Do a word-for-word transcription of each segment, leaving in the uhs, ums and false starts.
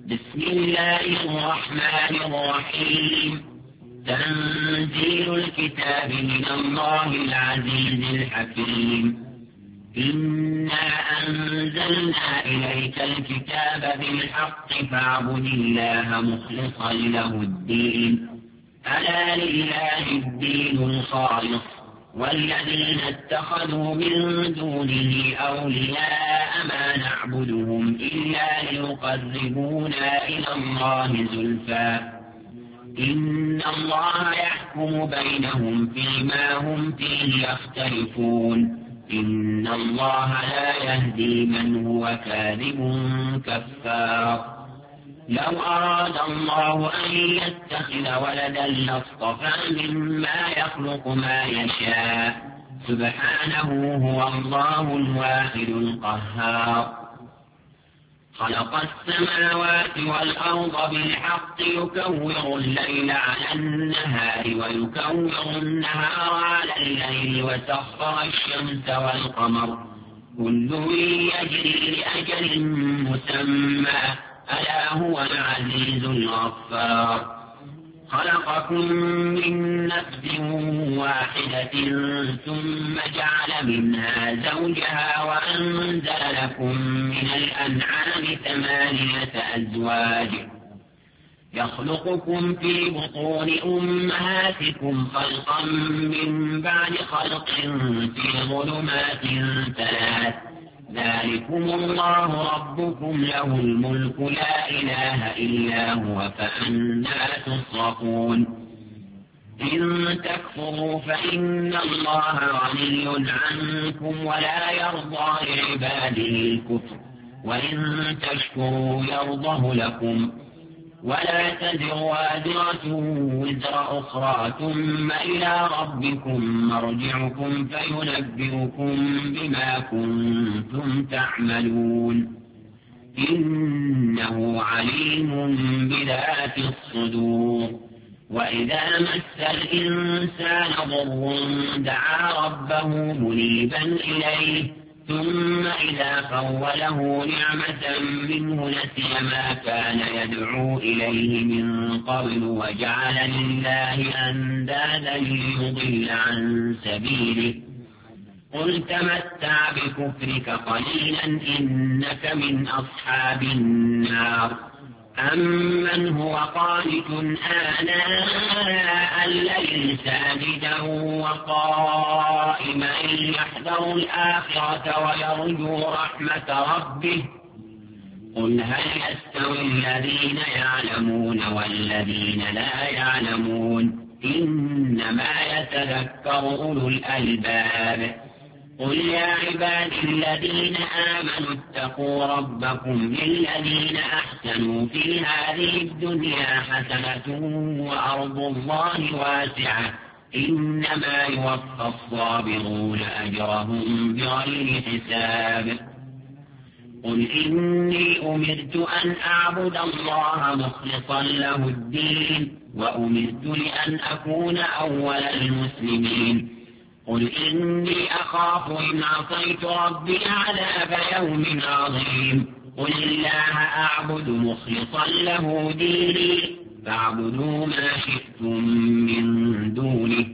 بسم الله الرحمن الرحيم. تنزيل الكتاب من الله العزيز الحكيم. إنا أنزلنا إليك الكتاب بالحق فاعبد الله مخلصا له الدين. ألا لله الدين الخالص، والذين اتخذوا من دونه أولياء ما نعبدهم إلا ليقربونا إلى الله زلفى إن الله يحكم بينهم فيما هم فيه يختلفون. إن الله لا يهدي من هو كاذب كفار. لو أراد الله أن يتخذ ولدا لاصطفى مما يخلق ما يشاء، سبحانه هو الله الواحد القهار. خلق السماوات والأرض بالحق يكور الليل على النهار ويكور النهار على الليل وسخر الشمس والقمر كل يجري لأجل مسمى ألا هو العزيز الغفار. خلقكم من نفس واحدة ثم جعل منها زوجها وأنزل لكم من الأنعام ثمانية أزواج يخلقكم في بطون أمهاتكم خلقا من بعد خلق في ظلمات ثلاث. ذلكم الله ربكم له الملك لا إله إلا هو فأنى تصرفون. إن تكفروا فإن الله غني عنكم ولا يرضى لعباده الكفر، وإن تشكروا يرضه لكم. ولا تزر وازرة وزر أخرى ثم إلى ربكم مرجعكم فينبئكم بما كنتم تعملون. إنه عليم بذات الصدور. وإذا مس الإنسان ضر دعا ربه منيبا إليه ثم إذا خوله نعمة منه نسي ما كان يدعو إليه من قبل وجعل لله أندادا ليضل عن سبيله. قل تمتع بكفرك قليلا إنك من أصحاب النار. أمن هو قانت آناء الليل ساجدا وقائما يحذر الآخرة ويرجو رحمة ربه. قل هل يستوي الذين يعلمون والذين لا يعلمون إنما يتذكر أولو الألباب. قل يا عبادي الذين آمنوا اتقوا ربكم للذين أحسنوا في هذه الدنيا حسنة وأرض الله واسعة إنما يوفى الصابرون أجرهم بغير حساب. قل إني أمرت أن أعبد الله مخلصا له الدين وأمرت لأن أكون أول المسلمين. قل إني أخاف إن عصيت ربي عذاب يوم عظيم. قل الله أعبد مخلصا له ديني فاعبدوا ما شئتم من دونه.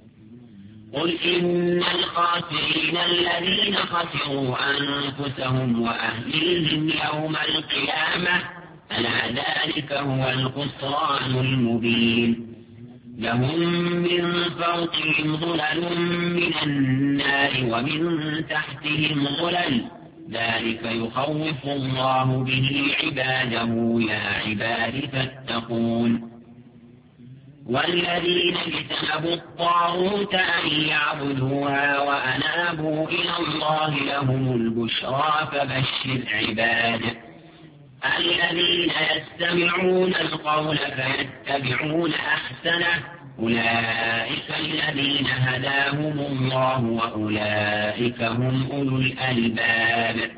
قل إن الخاسرين الذين خسروا أنفسهم وأهليهم يوم القيامة ألا ذلك هو الخسران المبين. لهم من فوقهم ظلل من النار ومن تحتهم ظلل ذلك يخوف الله به عباده يا عباد فاتقون. والذين اجتنبوا الطاغوت أن يعبدوها وأنابوا إلى الله لهم البشرى فبشر عباده. الذين يستمعون القول فيتبعون أحسنه أولئك الذين هداهم الله وأولئك هم أولو الألباب.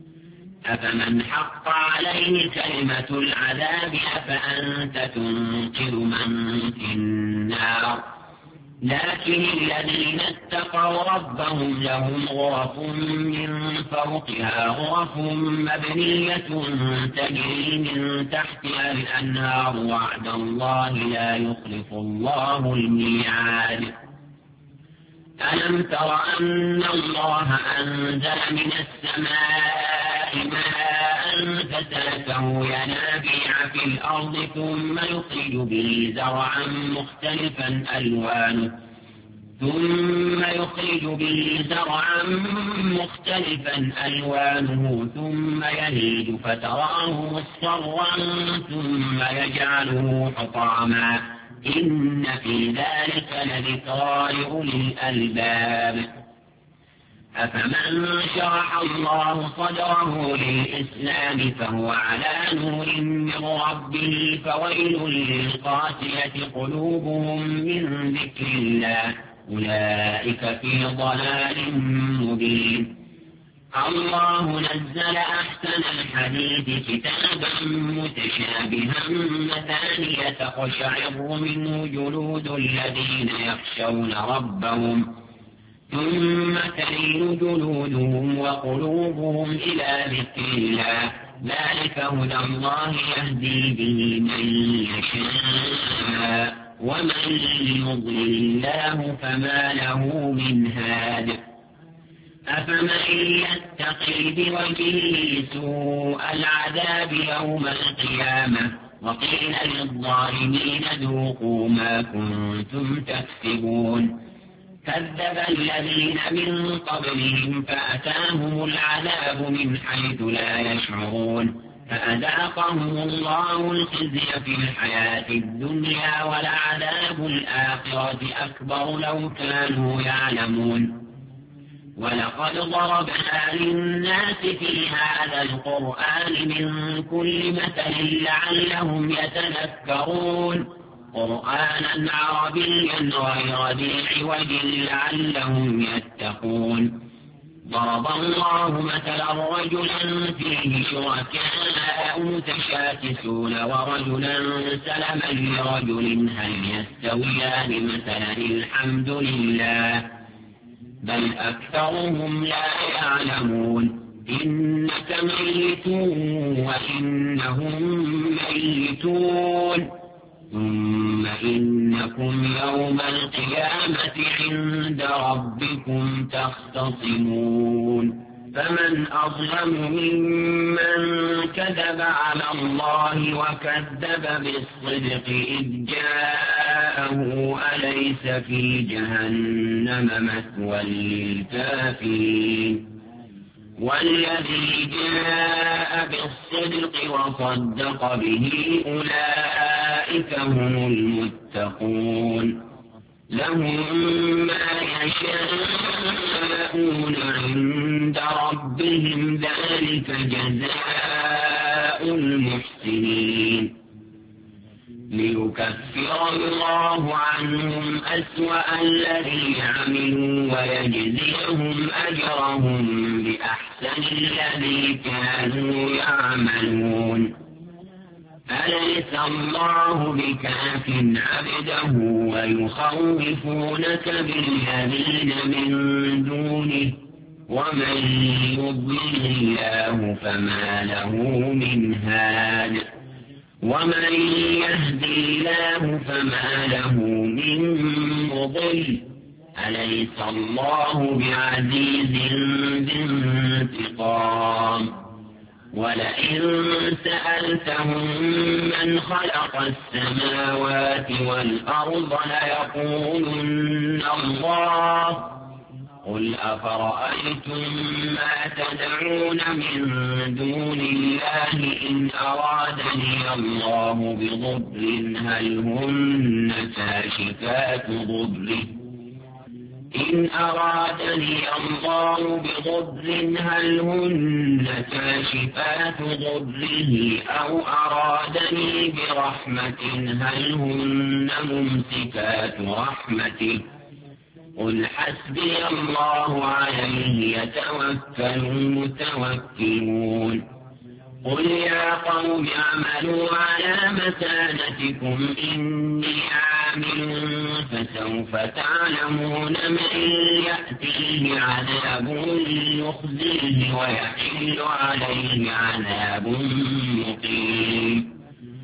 أفمن حق عليه كلمة العذاب أفأنت تنقذ من في النار لكن الذين اتقوا ربهم لهم غرف من فوقها غرف مبنية تجري من تحتها الأنهار وعد الله لا يخلف الله الميعاد. ألم تر أن الله أنزل من السماء ماء فسلكه ينابيع في الأرض ثم يخرج به زرعا مختلفا ألوانه ثم يخرج به زرعا مختلفا ألوانه ثم يهيج فتراه مصفرا ثم يجعله حطاما إن في ذلك لذكرى لأولي الألباب. أفمن شرح الله صدره للإسلام فهو على نور من ربه فويل للقاسية قلوبهم من ذكر الله أولئك في ضلال مبين. الله نزل أحسن الحديث كتابا متشابها مثانية تقشعر منه جلود الذين يخشون ربهم ثم تلين جلودهم وقلوبهم إلى ذكر الله ذلك هدى الله يهدي به من يشاء ومن يضلل الله فما له من هاد. أفمن يتقي بوجهه سوء العذاب يوم القيامة وقيل للظالمين ذوقوا ما كنتم تكسبون. كذب الذين من قبلهم فأتاهم العذاب من حيث لا يشعرون فأذاقهم الله الخزي في الحياة الدنيا ولعذاب الآخرة أكبر لو كانوا يعلمون. ولقد ضربنا للناس في هذا القرآن من كل مثل لعلهم يتذكرون قرآنا عربيا غير ذي عوج لعلهم يتقون. ضرب الله مثلا رجلا فيه شركاء متشاكسون ورجلا سلما لرجل هل يستويان مثلا الحمد لله بل أكثرهم لا يعلمون. إنك ميت وإنهم ميتون ثم إنكم يوم القيامة عند ربكم تختصمون. فمن أظلم ممن كذب على الله وكذب بالصدق إذ جاءه أليس في جهنم مثوى للكافرين. والذي جاء بالصدق وصدق به أولئك هم المتقون. لهم ما يشاءون عند ربهم ذلك جزاء المحسنين. ليكفر الله عنهم أسوأ الذي عملوا ويجزيهم أجرهم بأحسن الذي كانوا يعملون. أليس الله بكاف عبده ويخوفونك بالذين من دونه ومن يضلل الله فما له من هاد ومن يهدي الله فما له من مضل. أليس الله بعزيز ذي انتقام. ولئن سألتهم من خلق السماوات والأرض ليقولن الله قل أفرأيتم ما تدعون من دون الله إن أرادني الله بضر هل هن كاشفات ضره إن أرادني الله بضر هل هن كاشفات ضره أو أرادني برحمة هل هن ممسكات رحمته قل حسبي الله عليه يتوكل المتوكلون. قل يا قوم اعملوا على مكانتكم إني عامل كامل فسوف تعلمون من يأتيه عذاب يخزيه ويحل عليه عذاب مقيم.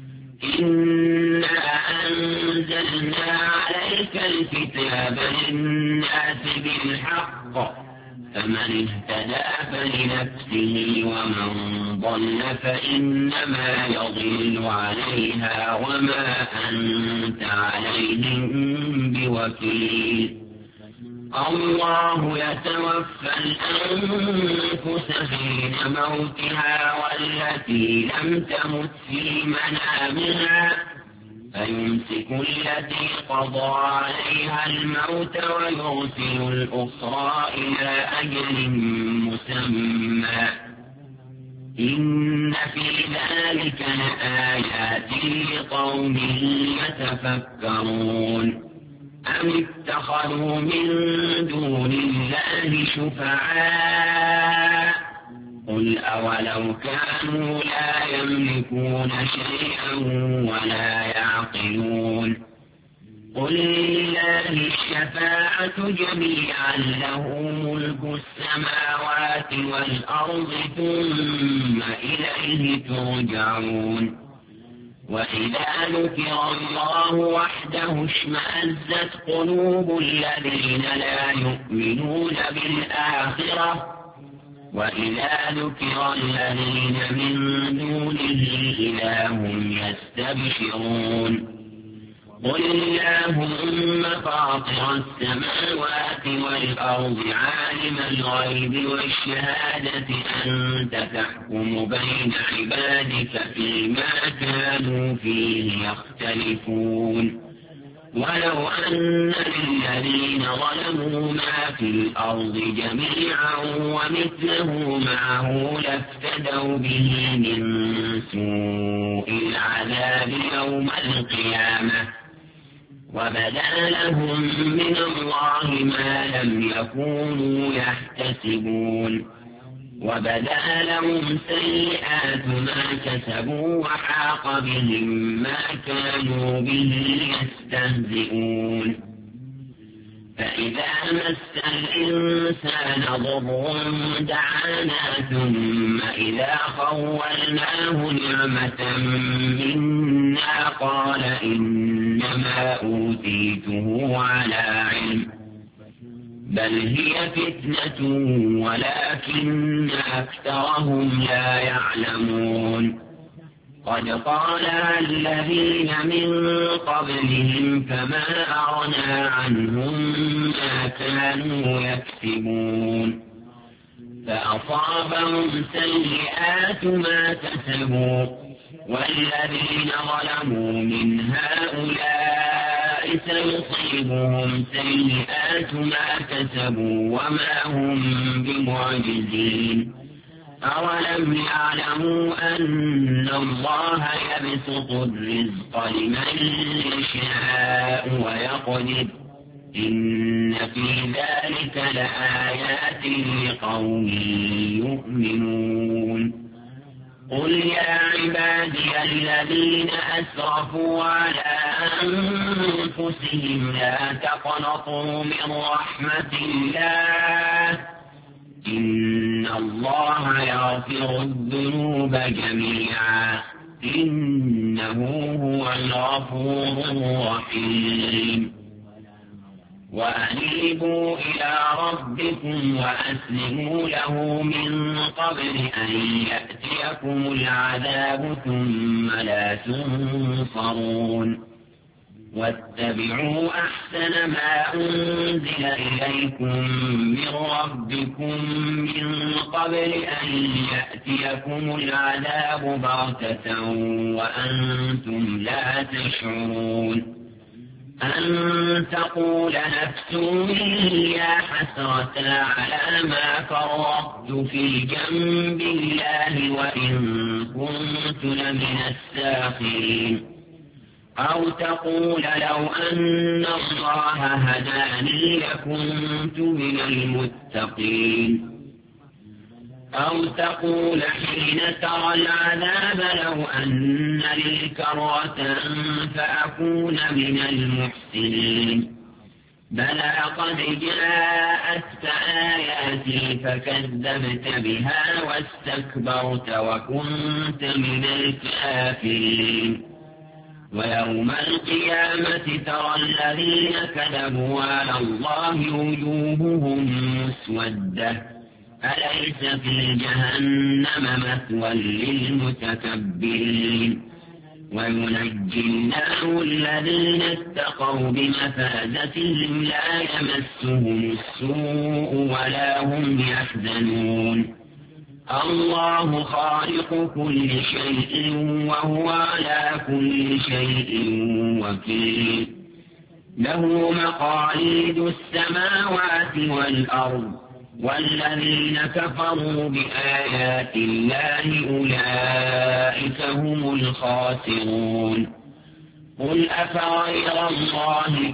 إنا أنزلنا عليك الكتاب للناس بالحق فمن اهتدى فلنفسه ومن ضل فإنما يضل عليها وما أنت عليهم بوكيل. الله يتوفى الأنفس حين موتها والتي لم تمت في منامها فيمسك التي قضى عليها الموت ويرسل الأخرى إلى أجل مسمى إن في ذلك لآيات لقوم يتفكرون. أم اتخذوا من دون الله شفعاء قل أولو كانوا لا يملكون شيئا ولا يعقلون قل لله الشفاعة جميعا له ملك السماوات والأرض ثم إليه ترجعون. وإذا ذكر الله وحده اشمأزت قلوب الذين لا يؤمنون بالآخرة وإذا ذكر الذين من دونه إذا هم يستبشرون. قل اللهم فاطر السماوات والأرض عالم الغيب والشهادة أنت تحكم بين عبادك فيما كانوا فيه يختلفون. ولو أن للذين ظلموا ما في الأرض جميعا ومثله معه لافتدوا به من سوء العذاب يوم القيامة وبدا لهم من الله ما لم يكونوا يحتسبون وبدا لهم سيئات ما كسبوا وحاق بهم ما كانوا به يستهزئون. فإذا مس الإنسان ضر دعانا ثم إذا خولناه نعمة منا قال إنما أوتيته على علم بل هي فتنة ولكن أكثرهم لا يعلمون. قد قالها الذين من قبلهم فما أغنى عنهم ما كانوا يكسبون فأصابهم سيئات ما كسبوا والذين ظلموا من هؤلاء سيصيبهم سيئات ما كسبوا وما هم بمعجزين. أولم يعلموا أن الله يبسط الرزق لمن يشاء ويقدر إن في ذلك لآيات لقوم يؤمنون. قل يا عبادي الذين أسرفوا على أنفسهم لا تقنطوا من رحمة الله إن الله يغفر الذنوب جميعا إنه هو الغفور الرحيم. وأنيبوا إلى ربكم وأسلموا له من قبل أن يأتيكم العذاب ثم لا تنصرون. واتبعوا أحسن ما أنزل إليكم من ربكم من قبل أن يأتيكم العذاب بغتة وأنتم لا تشعرون. أن تقول نفس يا حسرة على ما فرطت في جنب الله وإن كنت لمن الساخرين. أو تقول لو أن الله هداني لكنت من المتقين. أو تقول حين ترى العذاب لو أن لي كرة فأكون من المحسنين بلى قد جاءتك آياتي فكذبت بها واستكبرت وكنت من الكافرين ويوم القيامة ترى الذين كذبوا على الله وجوههم مسودة أليس في جهنم مثوى للمتكبرين وينجي الله الذين اتقوا بمفازتهم لا يمسهم السوء ولا هم يحزنون الله خالق كل شيء وهو على كل شيء وكيل له مقاليد السماوات والأرض والذين كفروا بآيات الله أولئك هم الخاسرون قل أفغير الله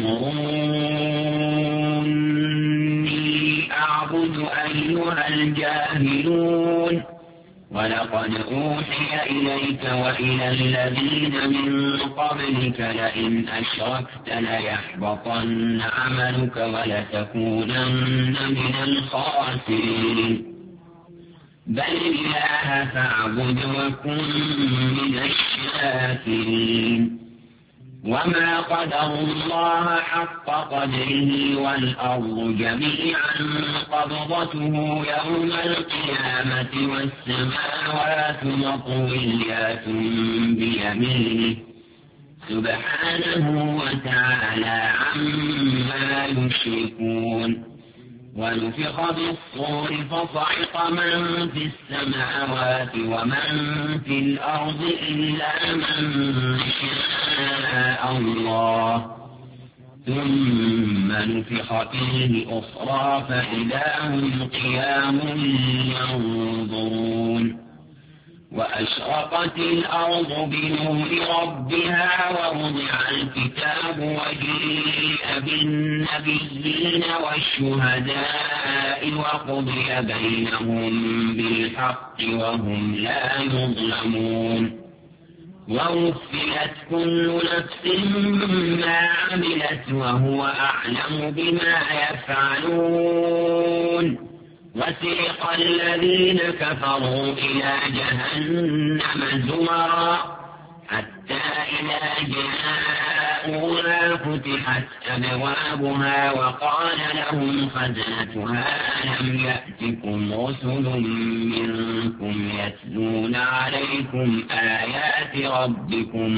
تأمروني أعبد أيها الجاهلون ولقد أوحي إليك وإلى الذين من قبلك لئن أشركت ليحبطن عملك ولتكونن من الخاسرين بل الله فاعبد وكن من الشاكرين وما قدروا الله حق قدره والأرض جميعا قبضته يوم القيامة والسماوات مطويات بيمينه سبحانه وتعالى عما يشركون ونفخ بالصور فصعق من في السماوات ومن في الأرض إلا من شاء الله ثم نفخ فيه أخرى فإذا هم قيام ينظرون وأشرقت الأرض بنور ربها ووضع الكتاب وجيء بالنبيين والشهداء وقضي بينهم بالحق وهم لا يظلمون ووفيت كل نفس ما عملت وهو أعلم بما يفعلون وسيق الذين كفروا إلى جهنم زمرا حتى إذا جاءوها فتحت أبوابها وقال لهم خزنتها ألم يأتكم رسل منكم يتلون عليكم آيات ربكم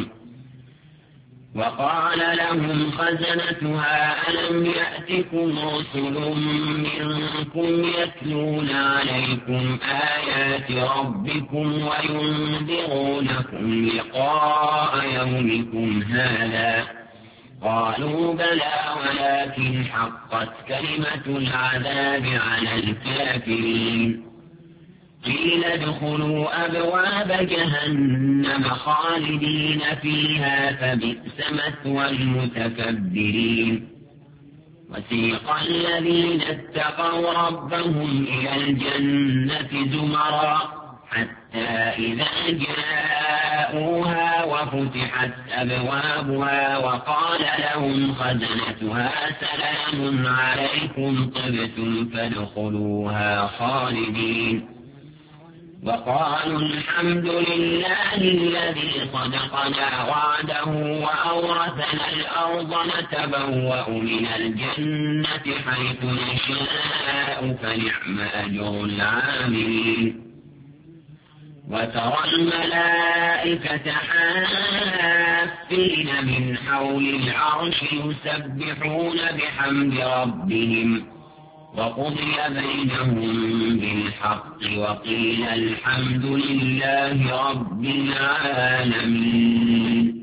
وقال لهم خزنتها ألم يأتكم رسل منكم يتلون عليكم آيات ربكم وينذرونكم لقاء يومكم هذا قالوا بلى ولكن حقت كلمة العذاب على الكافرين قيل ادخلوا أبواب جهنم خالدين فيها فبئس مثوى المتكبرين وسيق الذين اتقوا ربهم إلى الجنة زمرا حتى إذا جاءوها وفتحت أبوابها وقال لهم خزنتها سلام عليكم طبتم فادخلوها خالدين وقالوا الحمد لله الذي صدقنا وعده وأورثنا الأرض نتبوأ من الجنة حيث نشاء فنعم أجر العاملين وترى الملائكة حافين من حول العرش يسبحون بحمد ربهم وقضي بينهم بالحق وقيل الحمد لله رب العالمين